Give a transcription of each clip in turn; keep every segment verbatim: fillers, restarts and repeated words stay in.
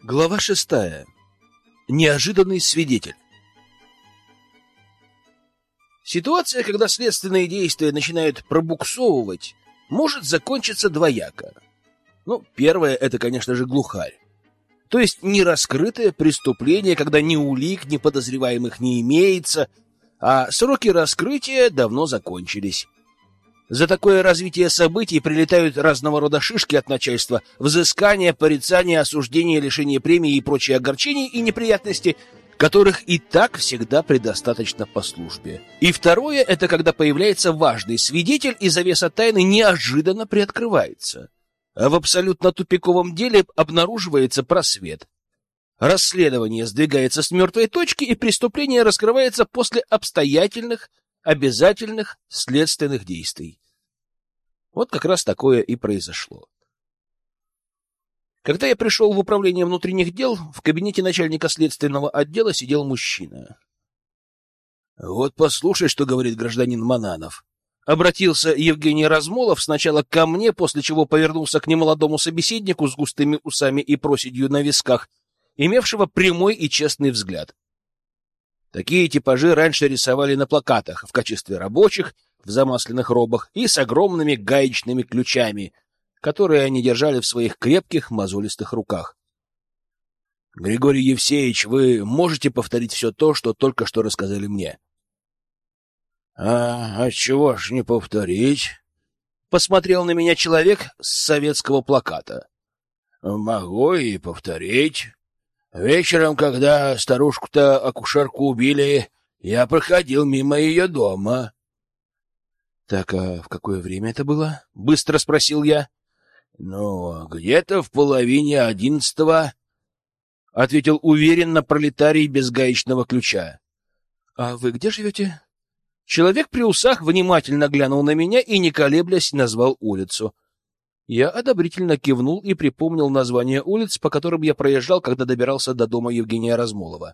Глава шестая. Неожиданный свидетель. Ситуация, когда следственные действия начинают пробуксовывать, может закончиться двояко. Ну, первое — это, конечно же, глухарь. То есть нераскрытое преступление, когда ни улик, ни подозреваемых не имеется, а сроки раскрытия давно закончились. За такое развитие событий прилетают разного рода шишки от начальства, взыскания, порицания, осуждения, лишения премии и прочие огорчения и неприятности, которых и так всегда предостаточно по службе. И второе — это когда появляется важный свидетель, и завеса тайны неожиданно приоткрывается. А в абсолютно тупиковом деле обнаруживается просвет. Расследование сдвигается с мертвой точки, и преступление раскрывается после обстоятельных, обязательных следственных действий. Вот как раз такое и произошло. Когда я пришел в управление внутренних дел, в кабинете начальника следственного отдела сидел мужчина. — Вот послушай, что говорит гражданин Мананов. Обратился Евгений Размолов сначала ко мне, после чего повернулся к немолодому собеседнику с густыми усами и проседью на висках, имевшего прямой и честный взгляд. Такие типажи раньше рисовали на плакатах в качестве рабочих, в замасленных робах и с огромными гаечными ключами, которые они держали в своих крепких мозолистых руках. — Григорий Евсеевич, вы можете повторить все то, что только что рассказали мне? — А отчего ж не повторить? — посмотрел на меня человек с советского плаката. — Могу и повторить. Вечером, когда старушку-то акушерку убили, я проходил мимо ее дома. — Так, а в какое время это было? — быстро спросил я. — Ну, где-то в половине одиннадцатого, — ответил уверенно пролетарий без гаечного ключа. — А вы где живете? Человек при усах внимательно глянул на меня и, не колеблясь, назвал улицу. Я одобрительно кивнул и припомнил название улиц, по которым я проезжал, когда добирался до дома Евгения Размолова.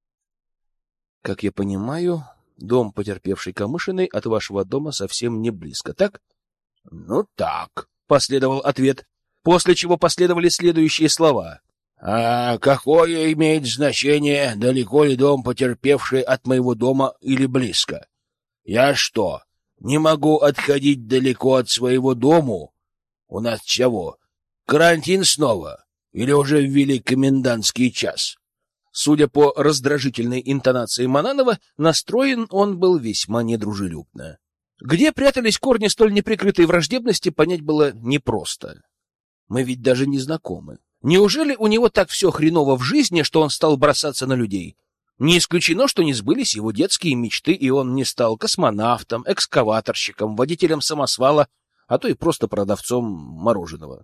— Как я понимаю, дом потерпевшей Камышиной от вашего дома совсем не близко, так? — Ну, так, — последовал ответ, после чего последовали следующие слова. — А какое имеет значение, далеко ли дом потерпевшей от моего дома или близко? Я что, не могу отходить далеко от своего дому? У нас чего, карантин снова? Или уже ввели комендантский час? Судя по раздражительной интонации Мананова, настроен он был весьма недружелюбно. Где прятались корни столь неприкрытой враждебности, понять было непросто. Мы ведь даже не знакомы. Неужели у него так все хреново в жизни, что он стал бросаться на людей? Не исключено, что не сбылись его детские мечты, и он не стал космонавтом, экскаваторщиком, водителем самосвала, а то и просто продавцом мороженого.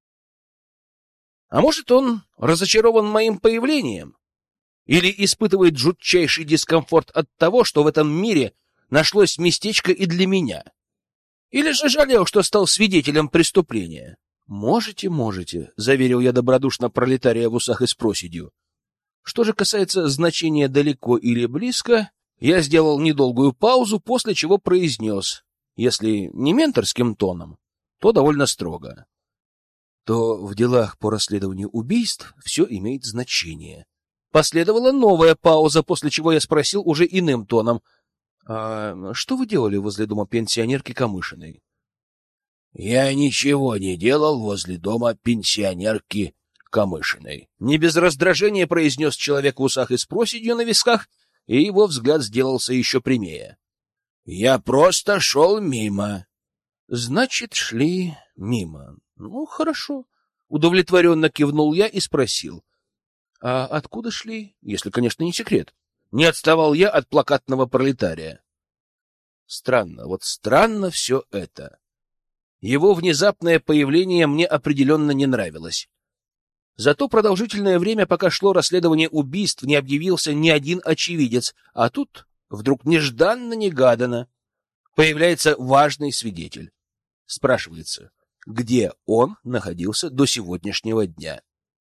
А может, он разочарован моим появлением? Или испытывает жутчайший дискомфорт от того, что в этом мире нашлось местечко и для меня? Или же жалел, что стал свидетелем преступления? «Можете, можете», — заверил я добродушно пролетария в усах и с проседью. Что же касается значения «далеко» или «близко», я сделал недолгую паузу, после чего произнес, если не менторским тоном, то довольно строго, то в делах по расследованию убийств все имеет значение. Последовала новая пауза, после чего я спросил уже иным тоном, «А что вы делали возле дома пенсионерки Камышиной?» «Я ничего не делал возле дома пенсионерки Камышиной», — не без раздражения произнес человек в усах и с проседью на висках, и его взгляд сделался еще прямее. «Я просто шел мимо». «Значит, шли мимо. Ну, хорошо». Удовлетворенно кивнул я и спросил. «А откуда шли, если, конечно, не секрет?» Не отставал я от плакатного пролетария. Странно, вот странно все это. Его внезапное появление мне определенно не нравилось. Зато продолжительное время, пока шло расследование убийств, не объявился ни один очевидец, а тут вдруг нежданно-негаданно появляется важный свидетель. Спрашивается, где он находился до сегодняшнего дня?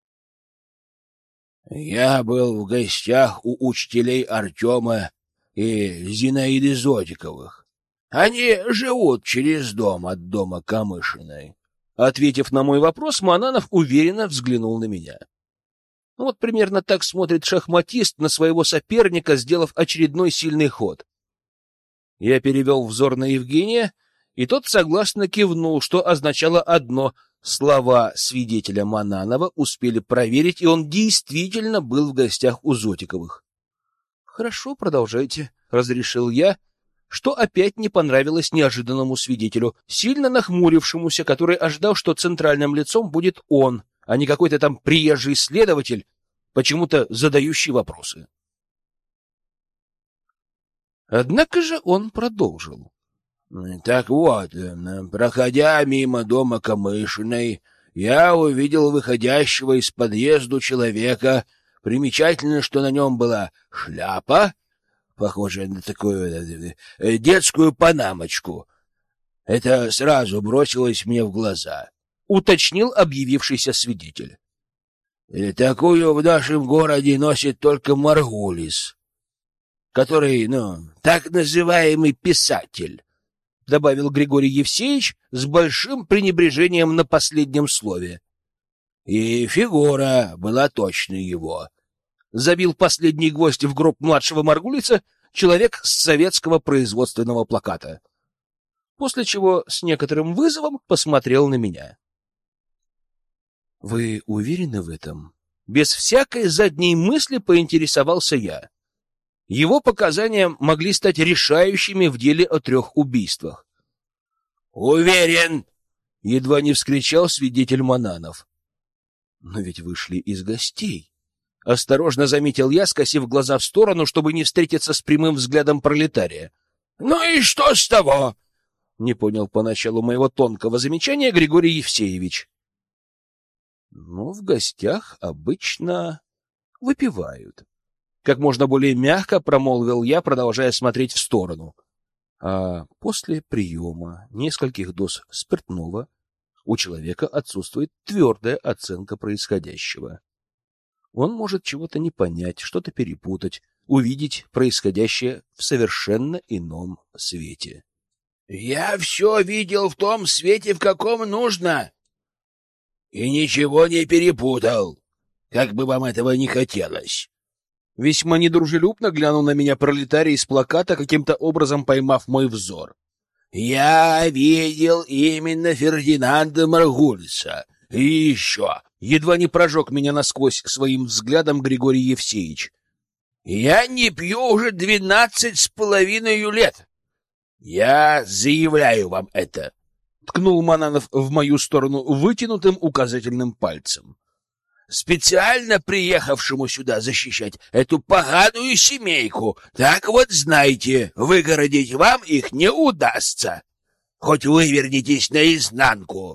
«Я был в гостях у учителей Артема и Зинаиды Зотиковых. Они живут через дом от дома Камышиной». Ответив на мой вопрос, Мананов уверенно взглянул на меня. Ну, вот примерно так смотрит шахматист на своего соперника, сделав очередной сильный ход. Я перевел взор на Евгения, и тот согласно кивнул, что означало одно — слова свидетеля Мананова успели проверить, и он действительно был в гостях у Зотиковых. — Хорошо, продолжайте, — разрешил я, что опять не понравилось неожиданному свидетелю, сильно нахмурившемуся, который ожидал, что центральным лицом будет он, а не какой-то там приезжий следователь, почему-то задающий вопросы. Однако же он продолжил. — Так вот, проходя мимо дома Камышиной, я увидел выходящего из подъезда человека. Примечательно, что на нем была шляпа, похожая на такую детскую панамочку. Это сразу бросилось мне в глаза, — уточнил объявившийся свидетель. — Такую в нашем городе носит только Маргулис, который, ну, так называемый писатель, — добавил Григорий Евсеевич с большим пренебрежением на последнем слове. И фигура была точно его. Забил последний гвоздь в гроб младшего Маргулиса человек с советского производственного плаката. После чего с некоторым вызовом посмотрел на меня. — Вы уверены в этом? Без всякой задней мысли поинтересовался я. Его показания могли стать решающими в деле о трех убийствах. — Уверен! — едва не вскричал свидетель Мананов. — Но ведь вышли из гостей. Осторожно заметил я, скосив глаза в сторону, чтобы не встретиться с прямым взглядом пролетария. — Ну и что с того? — не понял поначалу моего тонкого замечания Григорий Евсеевич. — Ну, в гостях обычно выпивают. Как можно более мягко промолвил я, продолжая смотреть в сторону. А после приема нескольких доз спиртного у человека отсутствует твердая оценка происходящего. Он может чего-то не понять, что-то перепутать, увидеть происходящее в совершенно ином свете. — Я все видел в том свете, в каком нужно, и ничего не перепутал, как бы вам этого не хотелось. Весьма недружелюбно глянул на меня пролетарий с плаката, каким-то образом поймав мой взор. — Я видел именно Фердинанда Маргулиса. И еще... Едва не прожег меня насквозь своим взглядом Григорий Евсеевич. — Я не пью уже двенадцать с половиной лет. Я заявляю вам это. Ткнул Мананов в мою сторону вытянутым указательным пальцем. Специально приехавшему сюда защищать эту поганую семейку. Так вот, знайте, выгородить вам их не удастся. Хоть вывернитесь наизнанку.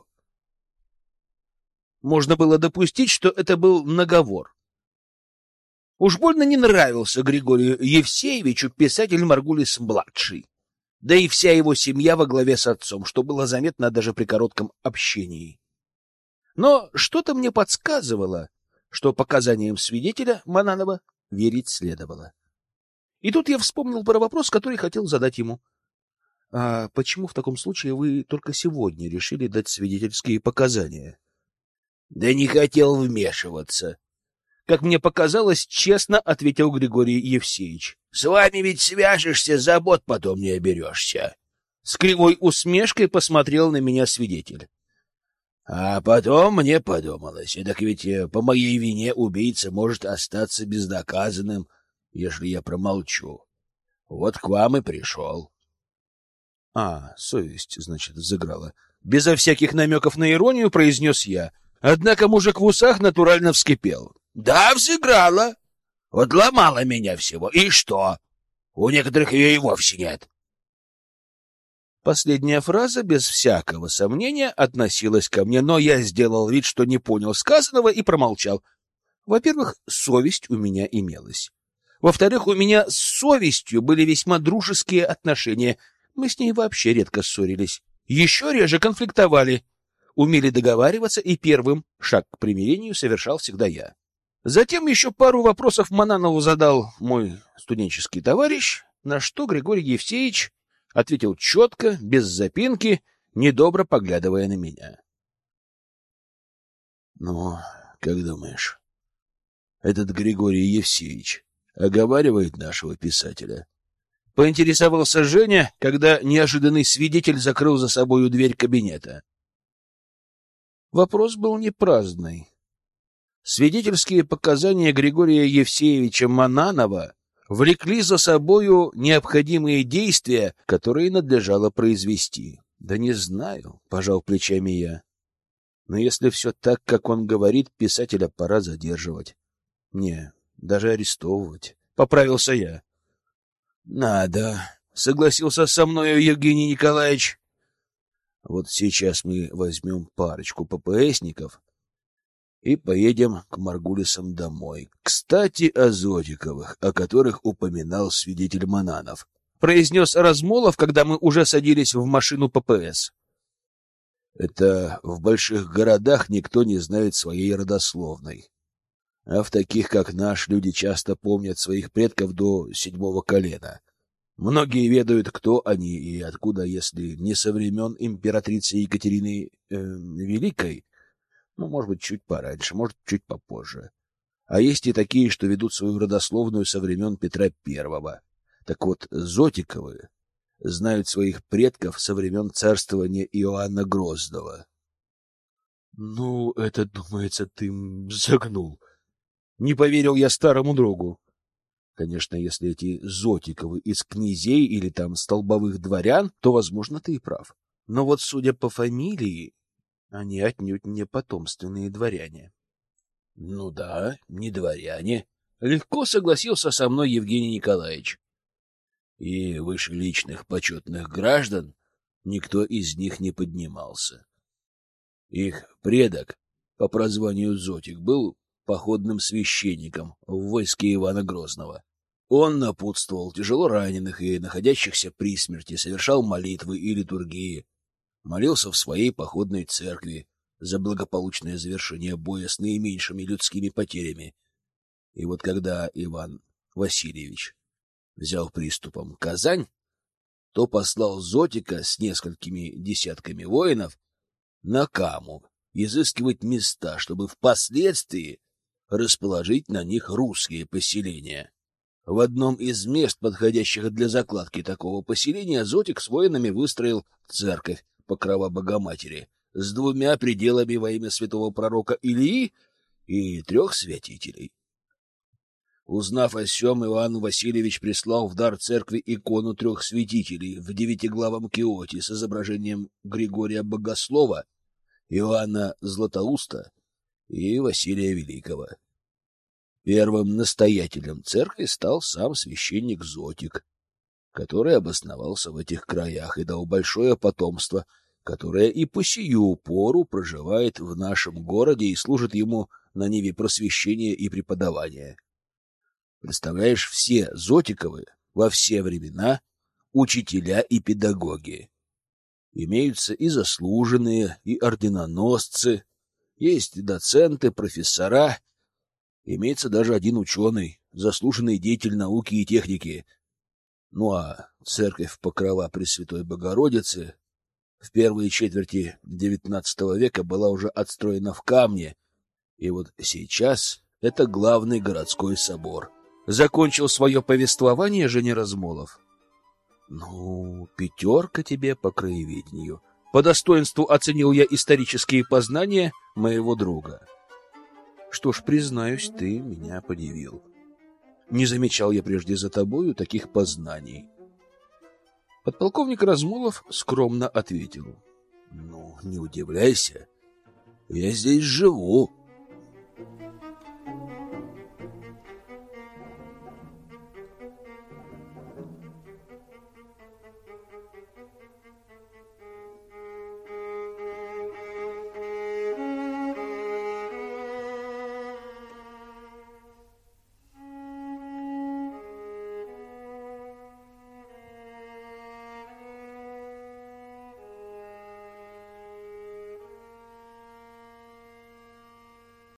Можно было допустить, что это был наговор. Уж больно не нравился Григорию Евсеевичу писатель Маргулис-младший, да и вся его семья во главе с отцом, что было заметно даже при коротком общении. Но что-то мне подсказывало, что показаниям свидетеля Мананова верить следовало. И тут я вспомнил про вопрос, который хотел задать ему. — А почему в таком случае вы только сегодня решили дать свидетельские показания? — Да не хотел вмешиваться. Как мне показалось, честно ответил Григорий Евсеевич. — С вами ведь свяжешься, забот потом не оберешься. С кривой усмешкой посмотрел на меня свидетель. А потом мне подумалось, так ведь по моей вине убийца может остаться безнаказанным, если я промолчу. Вот к вам и пришел. — А, совесть, значит, взыграла. Безо всяких намеков на иронию произнес я. Однако мужик в усах натурально вскипел. — Да, взыграла. Вот ломала меня всего. И что? У некоторых ее и вовсе нет. Последняя фраза, без всякого сомнения, относилась ко мне, но я сделал вид, что не понял сказанного, и промолчал. Во-первых, совесть у меня имелась. Во-вторых, у меня с совестью были весьма дружеские отношения. Мы с ней вообще редко ссорились. Еще реже конфликтовали. Умели договариваться, и первым шаг к примирению совершал всегда я. Затем еще пару вопросов Мананову задал мой студенческий товарищ, на что Григорий Евсеевич ответил четко, без запинки, недобро поглядывая на меня. — Ну, как думаешь, этот Григорий Евсеевич оговаривает нашего писателя? Поинтересовался Женя, когда неожиданный свидетель закрыл за собою дверь кабинета. Вопрос был не праздный. Свидетельские показания Григория Евсеевича Мананова влекли за собою необходимые действия, которые надлежало произвести. — Да не знаю, — пожал плечами я. Но если все так, как он говорит, писателя пора задерживать. Не, даже арестовывать. Поправился я. — Надо, — согласился со мною Евгений Николаевич. Вот сейчас мы возьмем парочку ППСников и поедем к Маргулисам домой. Кстати, о Зотиковых, о которых упоминал свидетель Мананов, произнес Размолов, когда мы уже садились в машину ППС. Это в больших городах никто не знает своей родословной. А в таких, как наш, люди часто помнят своих предков до седьмого колена. Многие ведают, кто они и откуда, если не со времен императрицы Екатерины э, Великой, ну, может быть, чуть пораньше, может, чуть попозже. А есть и такие, что ведут свою родословную со времен Петра Первого. Так вот, Зотиковы знают своих предков со времен царствования Иоанна Грозного. — Ну, это, думается, ты загнул. Не поверил я старому другу. Конечно, если эти Зотиковы из князей или там столбовых дворян, то, возможно, ты и прав. Но вот, судя по фамилии, они отнюдь не потомственные дворяне. — Ну да, не дворяне. Легко согласился со мной Евгений Николаевич. И выше личных почетных граждан никто из них не поднимался. Их предок по прозванию Зотик был походным священником в войске Ивана Грозного. Он напутствовал тяжело раненых и находящихся при смерти, совершал молитвы и литургии, молился в своей походной церкви за благополучное завершение боя с наименьшими людскими потерями. И вот когда Иван Васильевич взял приступом Казань, то послал Зотика с несколькими десятками воинов на Каму изыскивать места, чтобы впоследствии расположить на них русские поселения. В одном из мест, подходящих для закладки такого поселения, Зотик с воинами выстроил церковь Покрова Богоматери с двумя пределами во имя святого пророка Илии и трех святителей. Узнав о сём, Иоанн Васильевич прислал в дар церкви икону трех святителей в девятиглавом киоте с изображением Григория Богослова, Иоанна Златоуста и Василия Великого. Первым настоятелем церкви стал сам священник Зотик, который обосновался в этих краях и дал большое потомство, которое и по сию пору проживает в нашем городе и служит ему на ниве просвещения и преподавания. Представляешь, все Зотиковы во все времена учителя и педагоги. Имеются и заслуженные, и орденоносцы, есть и доценты, профессора, имеется даже один ученый, заслуженный деятель науки и техники. Ну а церковь Покрова Пресвятой Богородицы в первой четверти девятнадцатого века была уже отстроена в камне, и вот сейчас это главный городской собор. Закончил свое повествование Женя Размолов. Ну, пятерка тебе по краеведению. По достоинству оценил я исторические познания моего друга. Что ж, признаюсь, ты меня подивил. Не замечал я прежде за тобою таких познаний. Подполковник Размолов скромно ответил. Ну, не удивляйся, я здесь живу.